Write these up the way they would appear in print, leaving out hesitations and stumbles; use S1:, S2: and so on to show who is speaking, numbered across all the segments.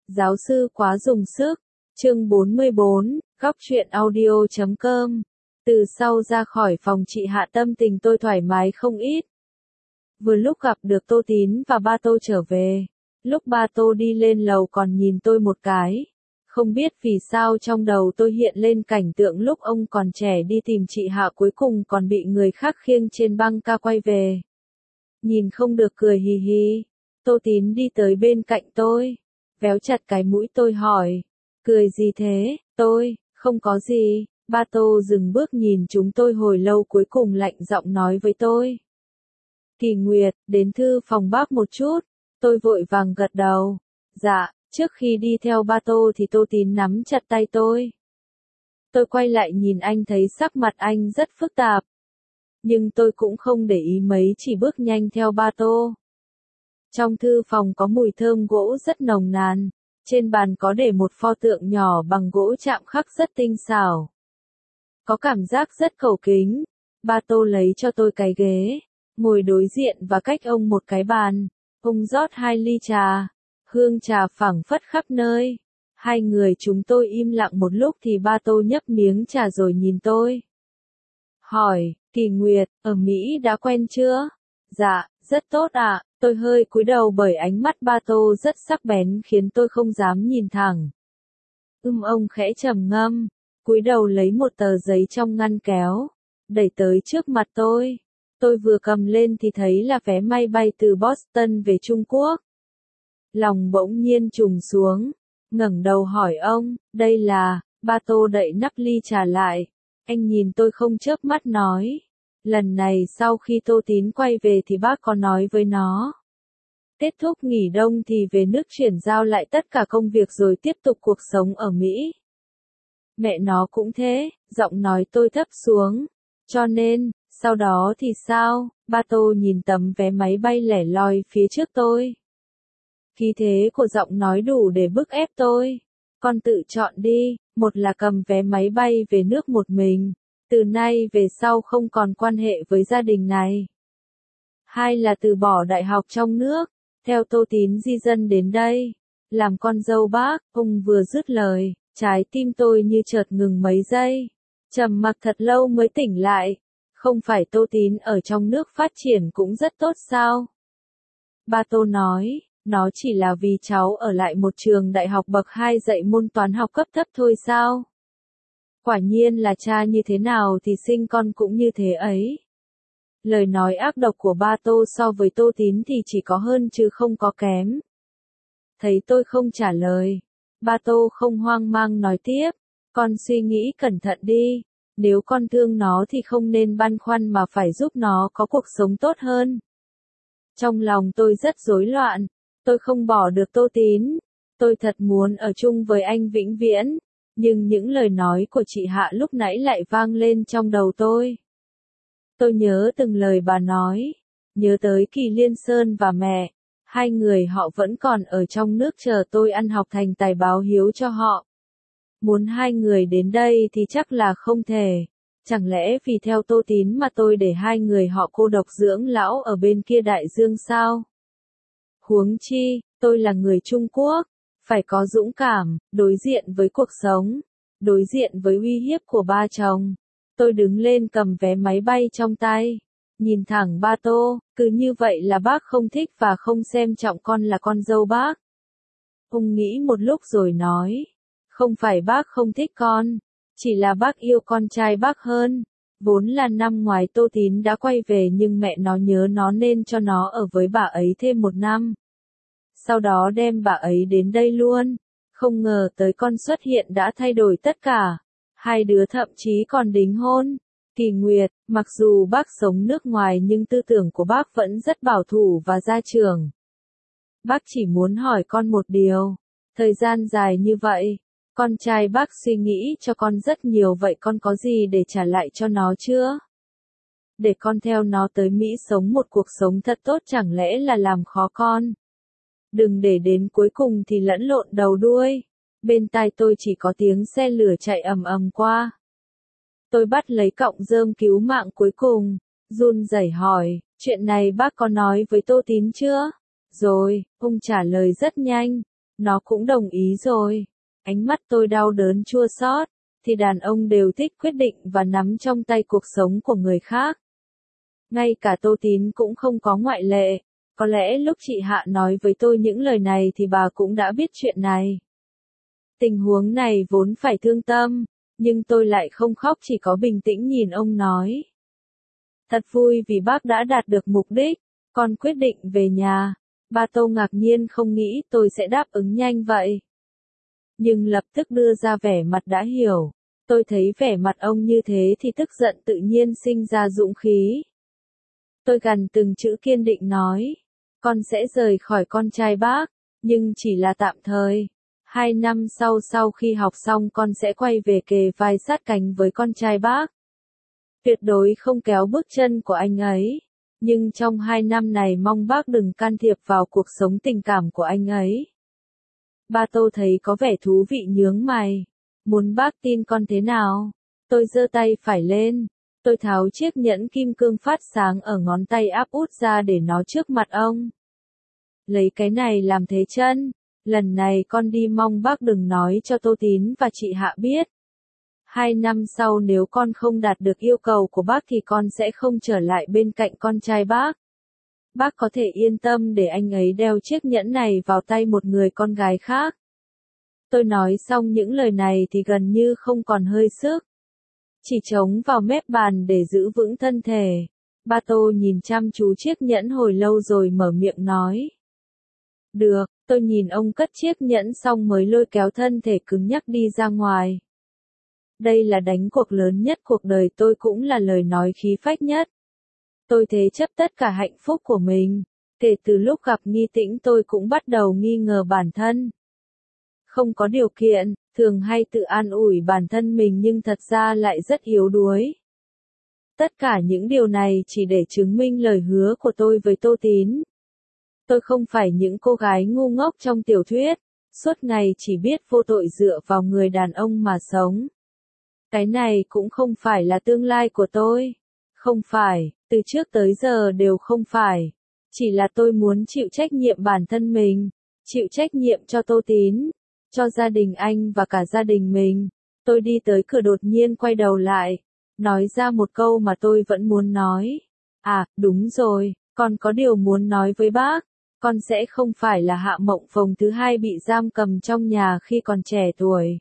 S1: Giáo sư quá dùng sức. Chương 44, góc truyện audio.com. Từ sau ra khỏi phòng chị Hạ tâm tình tôi thoải mái không ít. Vừa lúc gặp được Tô Tín và ba Tô trở về. Lúc ba Tô đi lên lầu còn nhìn tôi một cái. Không biết vì sao trong đầu tôi hiện lên cảnh tượng lúc ông còn trẻ đi tìm chị Hạ cuối cùng còn bị người khác khiêng trên băng ca quay về. Nhìn không được cười hì hì. Tô Tín đi tới bên cạnh tôi. Véo chặt cái mũi tôi hỏi. Cười gì thế? Tôi, không có gì. Ba Tô dừng bước nhìn chúng tôi hồi lâu cuối cùng lạnh giọng nói với tôi. Kỳ Nguyệt, đến thư phòng bác một chút. Tôi vội vàng gật đầu. Dạ, trước khi đi theo ba Tô thì Tô Tín nắm chặt tay tôi. Tôi quay lại nhìn anh thấy sắc mặt anh rất phức tạp. Nhưng tôi cũng không để ý mấy chỉ bước nhanh theo ba Tô. Trong thư phòng có mùi thơm gỗ rất nồng nàn. Trên bàn có để một pho tượng nhỏ bằng gỗ chạm khắc rất tinh xảo. Có cảm giác rất cầu kính. Ba Tô lấy cho tôi cái ghế, ngồi đối diện và cách ông một cái bàn. Ông rót 2 ly trà, hương trà phảng phất khắp nơi. Hai người chúng tôi im lặng một lúc thì ba Tô nhấp miếng trà rồi nhìn tôi. Hỏi, Kỳ Nguyệt, ở Mỹ đã quen chưa? Dạ, rất tốt ạ. Tôi hơi cúi đầu bởi ánh mắt ba Tô rất sắc bén khiến tôi không dám nhìn thẳng. Ông khẽ trầm ngâm, cúi đầu lấy một tờ giấy trong ngăn kéo, đẩy tới trước mặt tôi. Tôi vừa cầm lên thì thấy là vé máy bay từ Boston về Trung Quốc. Lòng bỗng nhiên trùng xuống, ngẩng đầu hỏi ông, đây là, ba Tô đậy nắp ly trà lại. Anh nhìn tôi không chớp mắt nói. Lần này sau khi Tô Tín quay về thì bác có nói với nó. Kết thúc nghỉ đông thì về nước chuyển giao lại tất cả công việc rồi tiếp tục cuộc sống ở Mỹ. Mẹ nó cũng thế, giọng nói tôi thấp xuống. Cho nên, sau đó thì sao? Ba Tô nhìn tấm vé máy bay lẻ loi phía trước tôi. Khí thế của giọng nói đủ để bức ép tôi. Con tự chọn đi, một là cầm vé máy bay về nước một mình. Từ nay về sau không còn quan hệ với gia đình này. Hai là từ bỏ đại học trong nước, theo Tô Tín di dân đến đây, làm con dâu bác. Ông vừa dứt lời, trái tim tôi như chợt ngừng mấy giây. Trầm mặc thật lâu mới tỉnh lại. Không phải Tô Tín ở trong nước phát triển cũng rất tốt sao? Ba Tô nói, nó chỉ là vì cháu ở lại một trường đại học bậc 2 dạy môn toán học cấp thấp thôi sao? Quả nhiên là cha như thế nào thì sinh con cũng như thế ấy. Lời nói ác độc của ba Tô so với Tô Tín thì chỉ có hơn chứ không có kém. Thấy tôi không trả lời, ba Tô không hoang mang nói tiếp, con suy nghĩ cẩn thận đi, nếu con thương nó thì không nên băn khoăn mà phải giúp nó có cuộc sống tốt hơn. Trong lòng tôi rất rối loạn, tôi không bỏ được Tô Tín, tôi thật muốn ở chung với anh vĩnh viễn. Nhưng những lời nói của chị Hạ lúc nãy lại vang lên trong đầu tôi. Tôi nhớ từng lời bà nói, nhớ tới Kỳ Liên Sơn và mẹ, hai người họ vẫn còn ở trong nước chờ tôi ăn học thành tài báo hiếu cho họ. Muốn hai người đến đây thì chắc là không thể, chẳng lẽ vì theo Tô Tín mà tôi để hai người họ cô độc dưỡng lão ở bên kia đại dương sao? Huống chi, tôi là người Trung Quốc. Phải có dũng cảm, đối diện với cuộc sống, đối diện với uy hiếp của ba chồng. Tôi đứng lên cầm vé máy bay trong tay, nhìn thẳng ba Tô, cứ như vậy là bác không thích và không xem trọng con là con dâu bác. Ông nghĩ một lúc rồi nói, không phải bác không thích con, chỉ là bác yêu con trai bác hơn. Vốn là năm ngoái Tô Tín đã quay về nhưng mẹ nó nhớ nó nên cho nó ở với bà ấy thêm 1 năm. Sau đó đem bà ấy đến đây luôn. Không ngờ tới con xuất hiện đã thay đổi tất cả. Hai đứa thậm chí còn đính hôn. Kỳ Nguyệt, mặc dù bác sống nước ngoài nhưng tư tưởng của bác vẫn rất bảo thủ và gia trưởng. Bác chỉ muốn hỏi con một điều. Thời gian dài như vậy, con trai bác suy nghĩ cho con rất nhiều vậy con có gì để trả lại cho nó chưa? Để con theo nó tới Mỹ sống một cuộc sống thật tốt chẳng lẽ là làm khó con? Đừng để đến cuối cùng thì lẫn lộn đầu đuôi. Bên tai tôi chỉ có tiếng xe lửa chạy ầm ầm qua. Tôi bắt lấy cọng rơm cứu mạng cuối cùng, run rẩy hỏi, chuyện này bác có nói với Tô Tín chưa? Rồi, ông trả lời rất nhanh. Nó cũng đồng ý rồi. Ánh mắt tôi đau đớn chua xót, thì đàn ông đều thích quyết định và nắm trong tay cuộc sống của người khác. Ngay cả Tô Tín cũng không có ngoại lệ. Có lẽ lúc chị Hạ nói với tôi những lời này thì bà cũng đã biết chuyện này. Tình huống này vốn phải thương tâm, nhưng tôi lại không khóc, chỉ có bình tĩnh nhìn ông nói. Thật vui vì bác đã đạt được mục đích, con quyết định về nhà. Ba Tô ngạc nhiên không nghĩ tôi sẽ đáp ứng nhanh vậy. Nhưng lập tức đưa ra vẻ mặt đã hiểu. Tôi thấy vẻ mặt ông như thế thì tức giận tự nhiên sinh ra dũng khí. Tôi gằn từng chữ kiên định nói. Con sẽ rời khỏi con trai bác, nhưng chỉ là tạm thời. 2 năm sau khi học xong con sẽ quay về kề vai sát cánh với con trai bác. Tuyệt đối không kéo bước chân của anh ấy. Nhưng trong 2 năm này mong bác đừng can thiệp vào cuộc sống tình cảm của anh ấy. Ba Tô thấy có vẻ thú vị nhướng mày. Muốn bác tin con thế nào? Tôi giơ tay phải lên. Tôi tháo chiếc nhẫn kim cương phát sáng ở ngón tay áp út ra để nó trước mặt ông. Lấy cái này làm thế chân. Lần này con đi mong bác đừng nói cho Tô Tín và chị Hạ biết. 2 năm sau nếu con không đạt được yêu cầu của bác thì con sẽ không trở lại bên cạnh con trai bác. Bác có thể yên tâm để anh ấy đeo chiếc nhẫn này vào tay một người con gái khác. Tôi nói xong những lời này thì gần như không còn hơi sức. Chỉ chống vào mép bàn để giữ vững thân thể. Ba Tô nhìn chăm chú chiếc nhẫn hồi lâu rồi mở miệng nói. Được, tôi nhìn ông cất chiếc nhẫn xong mới lôi kéo thân thể cứng nhắc đi ra ngoài. Đây là đánh cuộc lớn nhất cuộc đời tôi, cũng là lời nói khí phách nhất. Tôi thế chấp tất cả hạnh phúc của mình. Kể từ lúc gặp Nghi Tĩnh tôi cũng bắt đầu nghi ngờ bản thân. Không có điều kiện, thường hay tự an ủi bản thân mình nhưng thật ra lại rất yếu đuối. Tất cả những điều này chỉ để chứng minh lời hứa của tôi với Tô Tín. Tôi không phải những cô gái ngu ngốc trong tiểu thuyết, suốt ngày chỉ biết vô tội dựa vào người đàn ông mà sống. Cái này cũng không phải là tương lai của tôi. Không phải, từ trước tới giờ đều không phải. Chỉ là tôi muốn chịu trách nhiệm bản thân mình, chịu trách nhiệm cho Tô Tín, cho gia đình anh và cả gia đình mình. Tôi đi tới cửa đột nhiên quay đầu lại, nói ra một câu mà tôi vẫn muốn nói. À, đúng rồi, con có điều muốn nói với bác. Con sẽ không phải là Hạ Mộng Phồng thứ hai bị giam cầm trong nhà khi còn trẻ tuổi.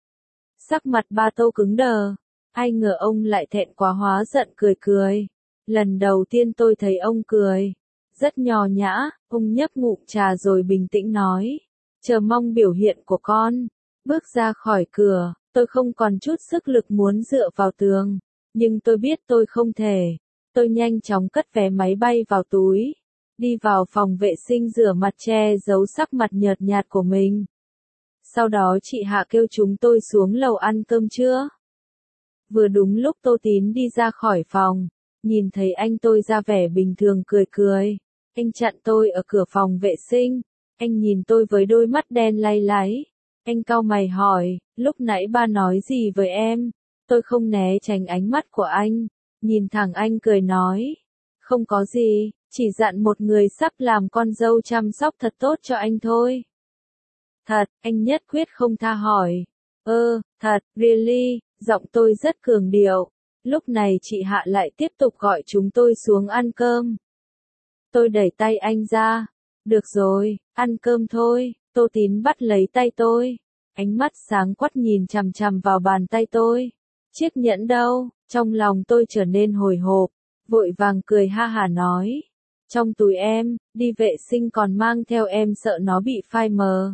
S1: Sắc mặt Ba Tô cứng đờ. Ai ngờ ông lại thẹn quá hóa giận cười cười. Lần đầu tiên tôi thấy ông cười. Rất nho nhã, ông nhấp ngụm trà rồi bình tĩnh nói. Chờ mong biểu hiện của con. Bước ra khỏi cửa, tôi không còn chút sức lực muốn dựa vào tường. Nhưng tôi biết tôi không thể. Tôi nhanh chóng cất vé máy bay vào túi. Đi vào phòng vệ sinh rửa mặt che giấu sắc mặt nhợt nhạt của mình. Sau đó chị Hạ kêu chúng tôi xuống lầu ăn cơm trưa. Vừa đúng lúc Tô Tín đi ra khỏi phòng, nhìn thấy anh tôi ra vẻ bình thường cười cười. Anh chặn tôi ở cửa phòng vệ sinh, anh nhìn tôi với đôi mắt đen lay láy. Anh cau mày hỏi, lúc nãy ba nói gì với em? Tôi không né tránh ánh mắt của anh, nhìn thẳng anh cười nói. Không có gì, chỉ dặn một người sắp làm con dâu chăm sóc thật tốt cho anh thôi. Thật, anh nhất quyết không tha hỏi. Thật, really, giọng tôi rất cường điệu. Lúc này chị Hạ lại tiếp tục gọi chúng tôi xuống ăn cơm. Tôi đẩy tay anh ra. Được rồi, ăn cơm thôi. Tô Tín bắt lấy tay tôi. Ánh mắt sáng quắc nhìn chằm chằm vào bàn tay tôi. Chiếc nhẫn đâu? Trong lòng tôi trở nên hồi hộp. Vội vàng cười ha hả nói. Trong túi em, đi vệ sinh còn mang theo em sợ nó bị phai mờ.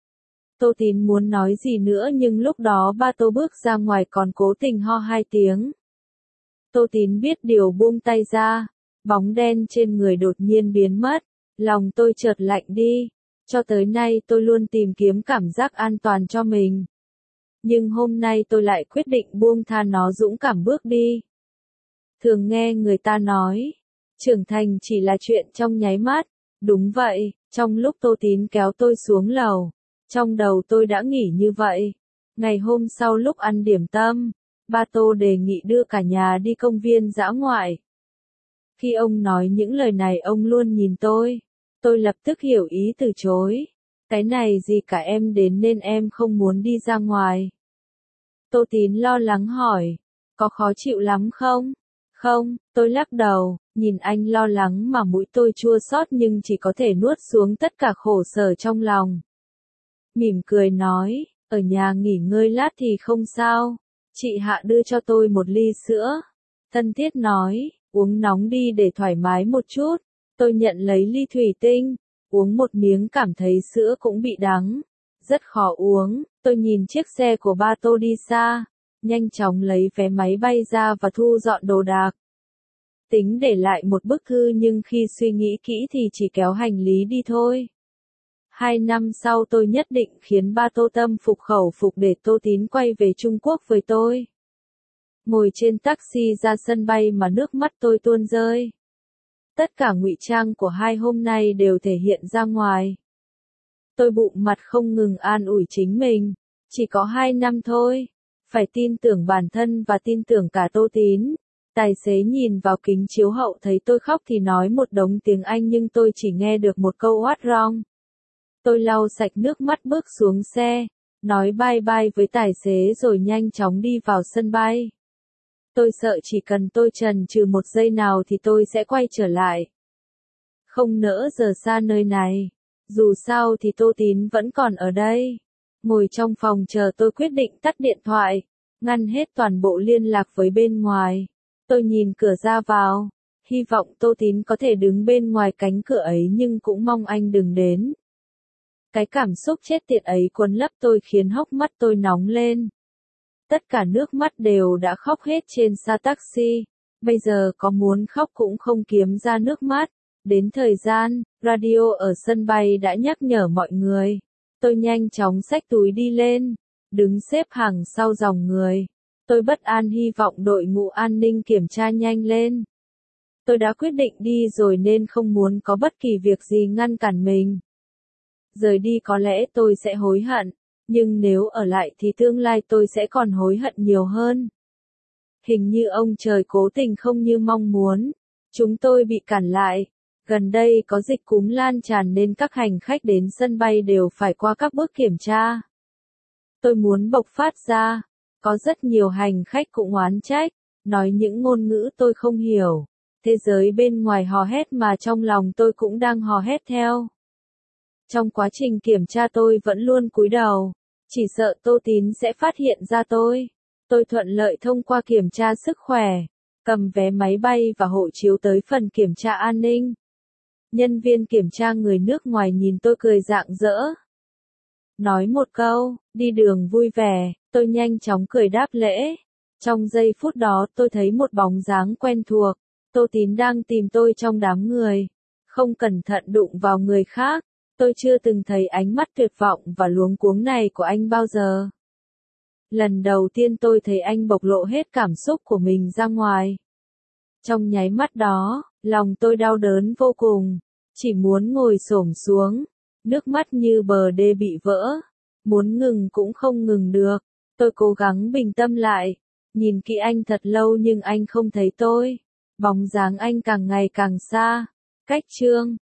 S1: Tô Tín muốn nói gì nữa nhưng lúc đó Ba Tô bước ra ngoài còn cố tình ho 2 tiếng. Tô Tín biết điều buông tay ra, bóng đen trên người đột nhiên biến mất, lòng tôi chợt lạnh đi. Cho tới nay tôi luôn tìm kiếm cảm giác an toàn cho mình. Nhưng hôm nay tôi lại quyết định buông tha nó, dũng cảm bước đi. Thường nghe người ta nói, trưởng thành chỉ là chuyện trong nháy mắt. Đúng vậy, trong lúc Tô Tín kéo tôi xuống lầu, trong đầu tôi đã nghĩ như vậy. Ngày hôm sau lúc ăn điểm tâm, Ba Tô đề nghị đưa cả nhà đi công viên dã ngoại. Khi ông nói những lời này ông luôn nhìn tôi lập tức hiểu ý từ chối. Cái này gì cả, em đến nên em không muốn đi ra ngoài. Tô Tín lo lắng hỏi, có khó chịu lắm không? Không, tôi lắc đầu, nhìn anh lo lắng mà mũi tôi chua xót nhưng chỉ có thể nuốt xuống tất cả khổ sở trong lòng. Mỉm cười nói, ở nhà nghỉ ngơi lát thì không sao, chị Hạ đưa cho tôi một ly sữa. Thân thiết nói, uống nóng đi để thoải mái một chút. Tôi nhận lấy ly thủy tinh, uống một miếng cảm thấy sữa cũng bị đắng, rất khó uống. Tôi nhìn chiếc xe của ba Tô đi xa, nhanh chóng lấy vé máy bay ra và thu dọn đồ đạc. Tính để lại một bức thư nhưng khi suy nghĩ kỹ thì chỉ kéo hành lý đi thôi. 2 năm sau tôi nhất định khiến ba Tô tâm phục khẩu phục để Tô Tín quay về Trung Quốc với tôi. Ngồi trên taxi ra sân bay mà nước mắt tôi tuôn rơi. Tất cả ngụy trang của 2 hôm nay đều thể hiện ra ngoài. Tôi bụng mặt không ngừng an ủi chính mình, chỉ có 2 năm thôi, phải tin tưởng bản thân và tin tưởng cả Tô Tín. Tài xế nhìn vào kính chiếu hậu thấy tôi khóc thì nói một đống tiếng Anh nhưng tôi chỉ nghe được một câu "What's wrong?". Tôi lau sạch nước mắt bước xuống xe, nói bye bye với tài xế rồi nhanh chóng đi vào sân bay. Tôi sợ chỉ cần tôi chần chừ một giây nào thì tôi sẽ quay trở lại. Không nỡ rời xa nơi này. Dù sao thì Tô Tín vẫn còn ở đây. Ngồi trong phòng chờ tôi quyết định tắt điện thoại, ngăn hết toàn bộ liên lạc với bên ngoài. Tôi nhìn cửa ra vào, hy vọng Tô Tín có thể đứng bên ngoài cánh cửa ấy nhưng cũng mong anh đừng đến. Cái cảm xúc chết tiệt ấy cuốn lấp tôi khiến hốc mắt tôi nóng lên. Tất cả nước mắt đều đã khóc hết trên xa taxi, bây giờ có muốn khóc cũng không kiếm ra nước mắt. Đến thời gian, radio ở sân bay đã nhắc nhở mọi người. Tôi nhanh chóng xách túi đi lên, đứng xếp hàng sau dòng người. Tôi bất an hy vọng đội ngũ an ninh kiểm tra nhanh lên. Tôi đã quyết định đi rồi nên không muốn có bất kỳ việc gì ngăn cản mình. Rời đi có lẽ tôi sẽ hối hận, nhưng nếu ở lại thì tương lai tôi sẽ còn hối hận nhiều hơn. Hình như ông trời cố tình không như mong muốn. Chúng tôi bị cản lại. Gần đây có dịch cúm lan tràn nên các hành khách đến sân bay đều phải qua các bước kiểm tra. Tôi muốn bộc phát ra. Có rất nhiều hành khách cũng oán trách, nói những ngôn ngữ tôi không hiểu. Thế giới bên ngoài hò hét mà trong lòng tôi cũng đang hò hét theo. Trong quá trình kiểm tra tôi vẫn luôn cúi đầu, chỉ sợ Tô Tín sẽ phát hiện ra tôi. Tôi thuận lợi thông qua kiểm tra sức khỏe, cầm vé máy bay và hộ chiếu tới phần kiểm tra an ninh. Nhân viên kiểm tra người nước ngoài nhìn tôi cười rạng rỡ. Nói một câu, đi đường vui vẻ, tôi nhanh chóng cười đáp lễ. Trong giây phút đó tôi thấy một bóng dáng quen thuộc, Tô Tín đang tìm tôi trong đám người. Không cẩn thận đụng vào người khác, tôi chưa từng thấy ánh mắt tuyệt vọng và luống cuống này của anh bao giờ. Lần đầu tiên tôi thấy anh bộc lộ hết cảm xúc của mình ra ngoài. Trong nháy mắt đó, lòng tôi đau đớn vô cùng, chỉ muốn ngồi xổm xuống, nước mắt như bờ đê bị vỡ, muốn ngừng cũng không ngừng được. Tôi cố gắng bình tâm lại, nhìn kỹ anh thật lâu nhưng anh không thấy tôi. Bóng dáng anh càng ngày càng xa. Cách chương